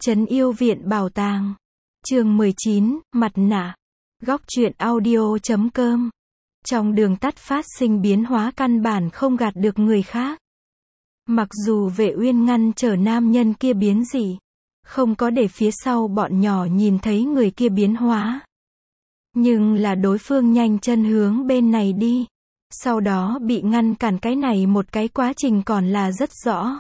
Trấn Yêu Viện Bảo Tàng. Chương 19, Mặt nạ. Góc truyện audio.com. Trong đường tắt phát sinh biến hóa căn bản không gạt được người khác. Mặc dù Vệ Uyên ngăn trở nam nhân kia biến dị, không có để phía sau bọn nhỏ nhìn thấy người kia biến hóa. Nhưng là đối phương nhanh chân hướng bên này đi. Sau đó bị ngăn cản, cái này một cái quá trình còn là rất rõ.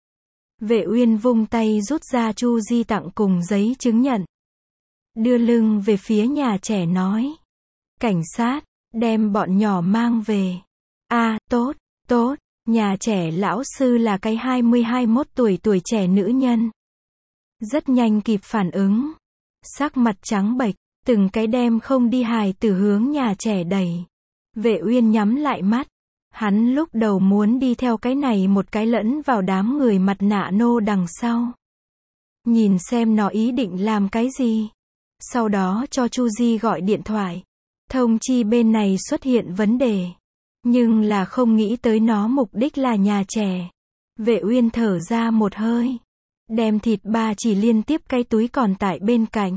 Vệ Uyên vung tay rút ra Chu Di tặng cùng giấy chứng nhận. Đưa lưng về phía nhà trẻ nói. Cảnh sát, đem bọn nhỏ mang về. Tốt, tốt. Nhà trẻ lão sư là cái 20-21 tuổi trẻ nữ nhân. Rất nhanh kịp phản ứng. Sắc mặt trắng bệch, từng cái đem không đi hài tử hướng nhà trẻ đẩy. Vệ Uyên nhắm lại mắt. Hắn lúc đầu muốn đi theo cái này một cái lẫn vào đám người mặt nạ nô đằng sau. Nhìn xem nó ý định làm cái gì. Sau đó cho Chu Di gọi điện thoại. Thông chi bên này xuất hiện vấn đề. Nhưng là không nghĩ tới nó mục đích là nhà trẻ. Vệ Uyên thở ra một hơi. Đem thịt ba chỉ liên tiếp cái túi còn tại bên cạnh.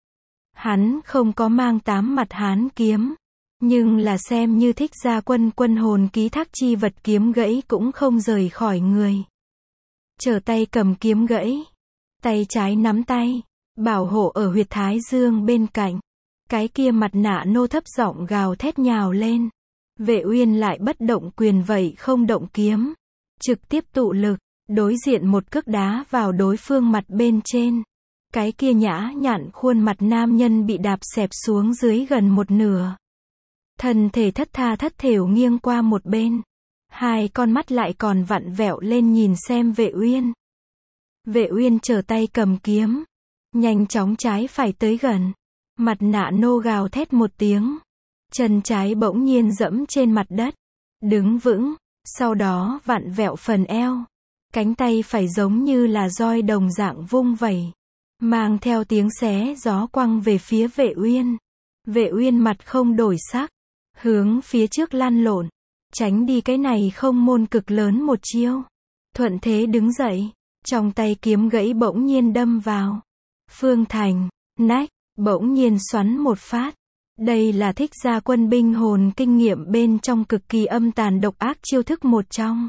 Hắn không có mang 8 mặt hán kiếm. Nhưng là xem như thích gia quân hồn ký thác chi vật kiếm gãy cũng không rời khỏi người. Trở tay cầm kiếm gãy. Tay trái nắm tay. Bảo hộ ở huyệt thái dương bên cạnh. Cái kia mặt nạ nô thấp giọng gào thét nhào lên. Vệ Uyên lại bất động quyền vậy không động kiếm. Trực tiếp tụ lực. Đối diện một cước đá vào đối phương mặt bên trên. Cái kia nhã nhặn khuôn mặt nam nhân bị đạp xẹp xuống dưới gần một nửa. Thân thể thất tha thất thểu nghiêng qua một bên. Hai con mắt lại còn vặn vẹo lên nhìn xem Vệ Uyên. Vệ Uyên trở tay cầm kiếm. Nhanh chóng trái phải tới gần. Mặt nạ nô gào thét một tiếng. Chân trái bỗng nhiên dẫm trên mặt đất. Đứng vững. Sau đó vặn vẹo phần eo. Cánh tay phải giống như là roi đồng dạng vung vẩy. Mang theo tiếng xé gió quăng về phía Vệ Uyên. Vệ Uyên mặt không đổi sắc. Hướng phía trước lăn lộn. Tránh đi cái này không môn cực lớn một chiêu. Thuận thế đứng dậy. Trong tay kiếm gãy bỗng nhiên đâm vào. Phương thành, nách, bỗng nhiên xoắn một phát. Đây là thích gia quân binh hồn kinh nghiệm bên trong cực kỳ âm tàn độc ác chiêu thức một trong.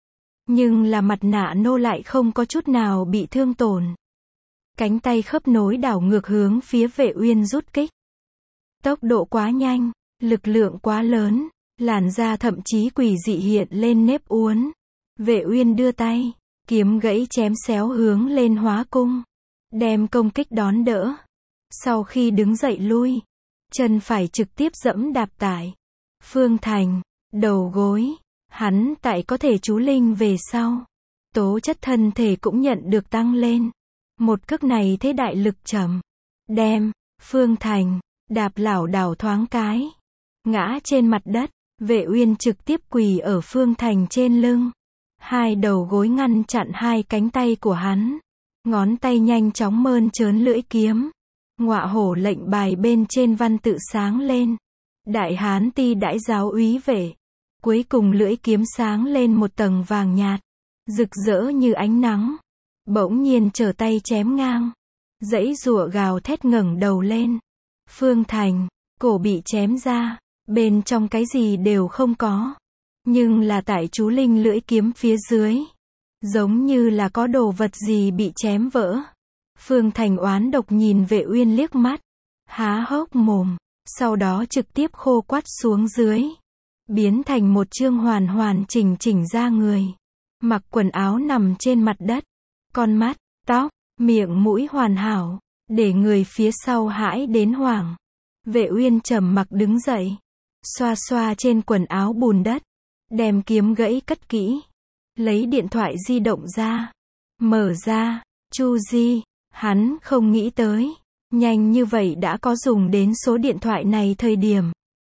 Nhưng là mặt nạ nô lại không có chút nào bị thương tổn. Cánh tay khớp nối đảo ngược hướng phía Vệ Uyên rút kích. Tốc độ quá nhanh, lực lượng quá lớn, làn da thậm chí quỷ dị hiện lên nếp uốn. Vệ Uyên đưa tay, kiếm gãy chém xéo hướng lên hóa cung. Đem công kích đón đỡ. Sau khi đứng dậy lui, chân phải trực tiếp dẫm đạp tại phương thành, đầu gối. Hắn tại có thể chú linh về sau. Tố chất thân thể cũng nhận được tăng lên. Một cước này thế đại lực trầm. Đem, phương thành, đạp lảo đảo thoáng cái. Ngã trên mặt đất. Vệ Uyên trực tiếp quỳ ở phương thành trên lưng. Hai đầu gối ngăn chặn hai cánh tay của hắn. Ngón tay nhanh chóng mơn trớn lưỡi kiếm. Ngọa hổ lệnh bài bên trên văn tự sáng lên. Đại Hán Ti Đãi Giáo úy vệ. Cuối cùng lưỡi kiếm sáng lên một tầng vàng nhạt. Rực rỡ như ánh nắng. Bỗng nhiên trở tay chém ngang. Giãy giụa gào thét ngẩng đầu lên. Phương thành, cổ bị chém ra. Bên trong cái gì đều không có. Nhưng là tại chú linh lưỡi kiếm phía dưới. Giống như là có đồ vật gì bị chém vỡ. Phương thành oán độc nhìn Vệ Uyên liếc mắt. Há hốc mồm. Sau đó trực tiếp khô quắt xuống dưới. Biến thành một chương hoàn chỉnh ra người. Mặc quần áo nằm trên mặt đất. Con mắt, tóc, miệng mũi hoàn hảo. Để người phía sau hãi đến hoảng. Vệ Uyên trầm mặc đứng dậy. Xoa xoa trên quần áo bùn đất. Đem kiếm gãy cất kỹ. Lấy điện thoại di động ra. Mở ra. Chu Di. Hắn không nghĩ tới. Nhanh như vậy đã có dùng đến số điện thoại này thời điểm.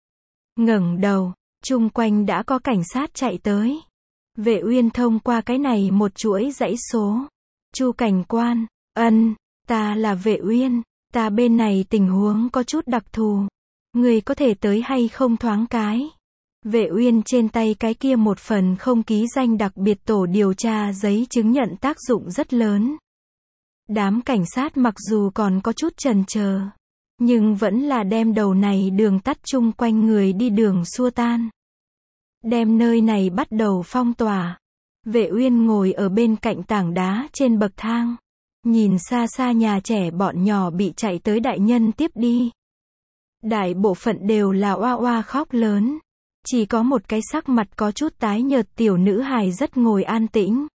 Ngẩng đầu. Chung quanh đã có cảnh sát chạy tới. Vệ Uyên thông qua cái này một chuỗi dãy số. Chu cảnh quan. Ta là Vệ Uyên. Ta bên này tình huống có chút đặc thù. Người có thể tới hay không thoáng cái. Vệ Uyên trên tay cái kia một phần không ký danh đặc biệt tổ điều tra giấy chứng nhận tác dụng rất lớn. Đám cảnh sát mặc dù còn có chút chần chờ, nhưng vẫn là đem đầu này đường tắt chung quanh người đi đường xua tan. Đem nơi này bắt đầu phong tỏa. Vệ Uyên ngồi ở bên cạnh tảng đá trên bậc thang. Nhìn xa xa nhà trẻ bọn nhỏ bị chạy tới đại nhân tiếp đi. Đại bộ phận đều là oa oa khóc lớn. Chỉ có một cái sắc mặt có chút tái nhợt tiểu nữ hài rất ngồi an tĩnh.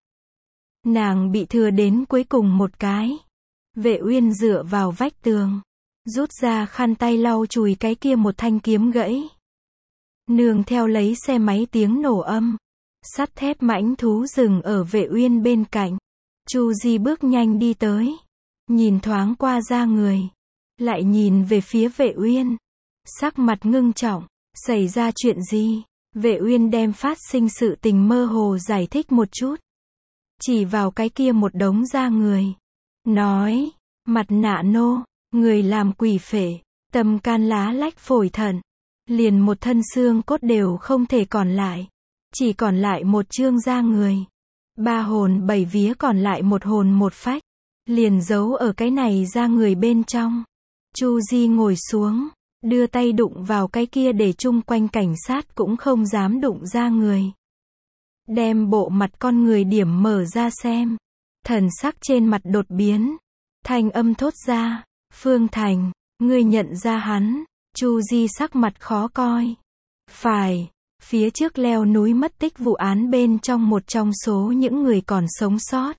Nàng bị thừa đến cuối cùng một cái. Vệ Uyên dựa vào vách tường, rút ra khăn tay lau chùi cái kia một thanh kiếm gãy. Nương theo lấy xe máy tiếng nổ âm, sắt thép mãnh thú dừng ở Vệ Uyên bên cạnh. Chu Di bước nhanh đi tới, nhìn thoáng qua ra người, lại nhìn về phía Vệ Uyên, sắc mặt ngưng trọng. Xảy ra chuyện gì? Vệ Uyên đem phát sinh sự tình mơ hồ giải thích một chút, chỉ vào cái kia một đống da người, nói, mặt nạ nô, người làm quỷ phệ, tâm can lá lách phổi thận, liền một thân xương cốt đều không thể còn lại, chỉ còn lại một chương da người, 3 hồn 7 vía còn lại một hồn một phách, liền giấu ở cái này da người bên trong. Chu Di ngồi xuống, đưa tay đụng vào cái kia để chung quanh cảnh sát cũng không dám đụng ra người. Đem bộ mặt con người điểm mở ra xem. Thần sắc trên mặt đột biến. Thanh âm thốt ra, Phương Thành, ngươi nhận ra hắn. Chu Di sắc mặt khó coi. Phải, phía trước leo núi mất tích vụ án bên trong một trong số những người còn sống sót.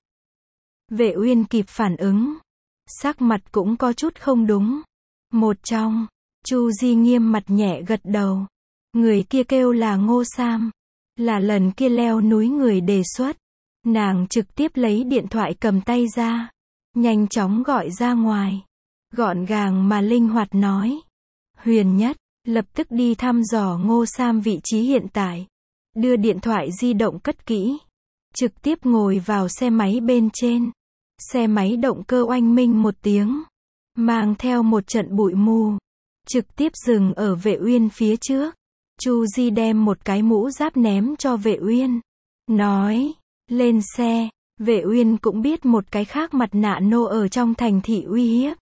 Vệ Uyên kịp phản ứng. Sắc mặt cũng có chút không đúng. Một trong. Chu Di nghiêm mặt nhẹ gật đầu. Người kia kêu là Ngô Sam. Là lần kia leo núi người đề xuất. Nàng trực tiếp lấy điện thoại cầm tay ra. Nhanh chóng gọi ra ngoài. Gọn gàng mà linh hoạt nói. Huyền Nhất, lập tức đi thăm dò Ngô Sam vị trí hiện tại. Đưa điện thoại di động cất kỹ. Trực tiếp ngồi vào xe máy bên trên. Xe máy động cơ oanh minh một tiếng. Mang theo một trận bụi mù. Trực tiếp dừng ở Vệ Uyên phía trước. Chu Di đem một cái mũ giáp ném cho Vệ Uyên. Nói, lên xe. Vệ Uyên cũng biết một cái khác mặt nạ nô ở trong thành thị uy hiếp.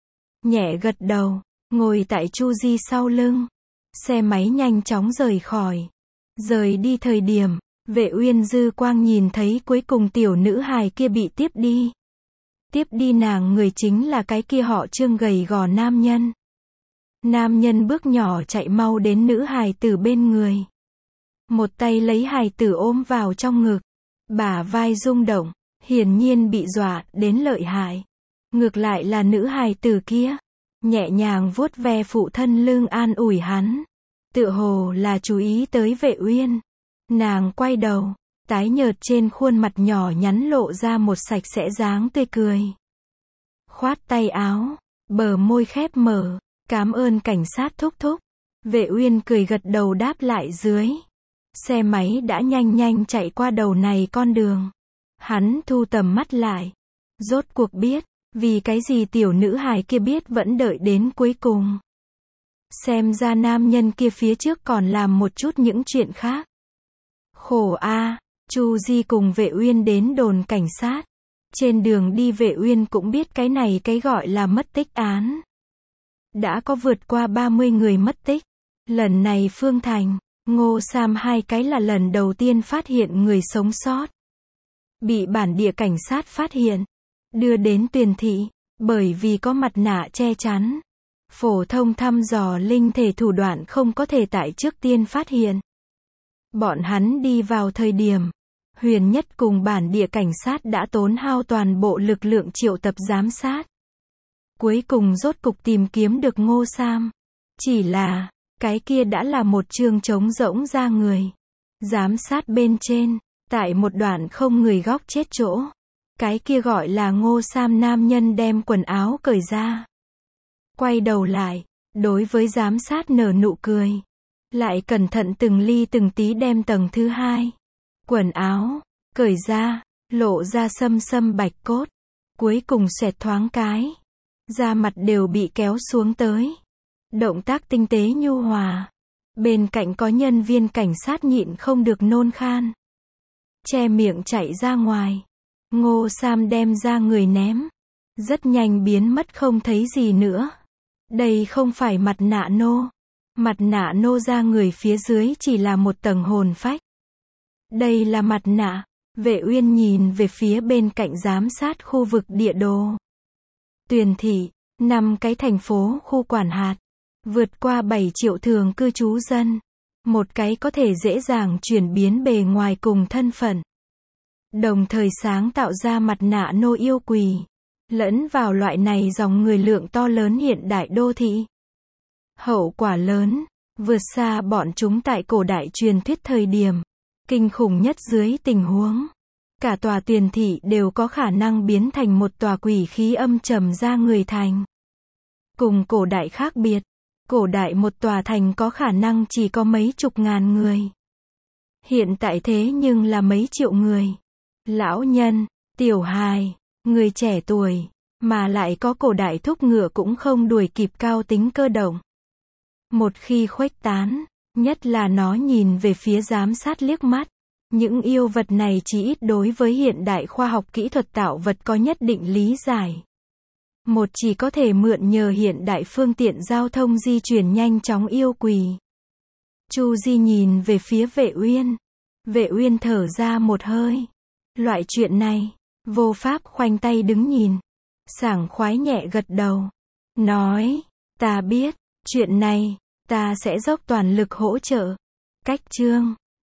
Nhẹ gật đầu, ngồi tại Chu Di sau lưng. Xe máy nhanh chóng rời khỏi. Rời đi thời điểm, Vệ Uyên dư quang nhìn thấy cuối cùng tiểu nữ hài kia bị tiếp đi. Tiếp đi nàng người chính là cái kia họ Trương gầy gò nam nhân. Nam nhân bước nhỏ chạy mau đến nữ hài tử bên người. Một tay lấy hài tử ôm vào trong ngực. Bả vai rung động, hiển nhiên bị dọa đến lợi hại. Ngược lại là nữ hài tử kia, nhẹ nhàng vuốt ve phụ thân lưng an ủi hắn. Tựa hồ là chú ý tới Vệ Uyên. Nàng quay đầu, tái nhợt trên khuôn mặt nhỏ nhắn lộ ra một sạch sẽ dáng tươi cười. Khoát tay áo, bờ môi khép mở. Cảm ơn cảnh sát thúc thúc. Vệ Uyên cười gật đầu đáp lại dưới. Xe máy đã nhanh nhanh chạy qua đầu này con đường. Hắn thu tầm mắt lại. Rốt cuộc biết, vì cái gì tiểu nữ hài kia biết vẫn đợi đến cuối cùng. Xem ra nam nhân kia phía trước còn làm một chút những chuyện khác. Khổ a. Chu Di cùng Vệ Uyên đến đồn cảnh sát. Trên đường đi Vệ Uyên cũng biết cái này cái gọi là mất tích án. Đã có vượt qua 30 người mất tích. Lần này Phương Thành, Ngô Sam hai cái là lần đầu tiên phát hiện người sống sót. Bị bản địa cảnh sát phát hiện. Đưa đến Tuyền thị. Bởi vì có mặt nạ che chắn. Phổ thông thăm dò linh thể thủ đoạn không có thể tại trước tiên phát hiện. Bọn hắn đi vào thời điểm. Huyền Nhất cùng bản địa cảnh sát đã tốn hao toàn bộ lực lượng triệu tập giám sát. Cuối cùng rốt cục tìm kiếm được Ngô Sam. Chỉ là, cái kia đã là một chương trống rỗng ra người. Giám sát bên trên, tại một đoạn không người góc chết chỗ. Cái kia gọi là Ngô Sam nam nhân đem quần áo cởi ra. Quay đầu lại, đối với giám sát nở nụ cười. Lại cẩn thận từng ly từng tí đem tầng thứ 2. Quần áo, cởi ra, lộ ra xâm xâm bạch cốt. Cuối cùng xoẹt thoáng cái. Da mặt đều bị kéo xuống tới. Động tác tinh tế nhu hòa. Bên cạnh có nhân viên cảnh sát nhịn không được nôn khan. Che miệng chạy ra ngoài. Ngô Sam đem ra người ném. rất nhanh biến mất không thấy gì nữa. Đây không phải mặt nạ nô. Mặt nạ nô ra người phía dưới chỉ là một tầng hồn phách. Đây là mặt nạ. Vệ Uyên nhìn về phía bên cạnh giám sát khu vực địa đồ. Tuyền thị, 5 cái thành phố khu quản hạt, vượt qua 7 triệu thường cư trú dân. Một cái có thể dễ dàng chuyển biến bề ngoài cùng thân phận. Đồng thời sáng tạo ra mặt nạ nô yêu quỷ. Lẫn vào loại này dòng người lượng to lớn hiện đại đô thị. Hậu quả lớn, vượt xa bọn chúng tại cổ đại truyền thuyết thời điểm. Kinh khủng nhất dưới tình huống. Cả tòa Tuyền thị đều có khả năng biến thành một tòa quỷ khí âm trầm ra người thành. Cùng cổ đại khác biệt. Cổ đại một tòa thành có khả năng chỉ có mấy chục ngàn người. Hiện tại thế nhưng là mấy triệu người. Lão nhân, tiểu hài, người trẻ tuổi, mà lại có cổ đại thúc ngựa cũng không đuổi kịp cao tính cơ động. Một khi khuếch tán, nhất là nó nhìn về phía giám sát liếc mắt. Những yêu vật này chỉ ít đối với hiện đại khoa học kỹ thuật tạo vật có nhất định lý giải. Một chỉ có thể mượn nhờ hiện đại phương tiện giao thông di chuyển nhanh chóng yêu quỷ. Chu Di nhìn về phía Vệ Uyên. Vệ Uyên thở ra một hơi. Loại chuyện này, vô pháp khoanh tay đứng nhìn. Sảng khoái nhẹ gật đầu. Nói, ta biết, chuyện này, ta sẽ dốc toàn lực hỗ trợ. Cách chương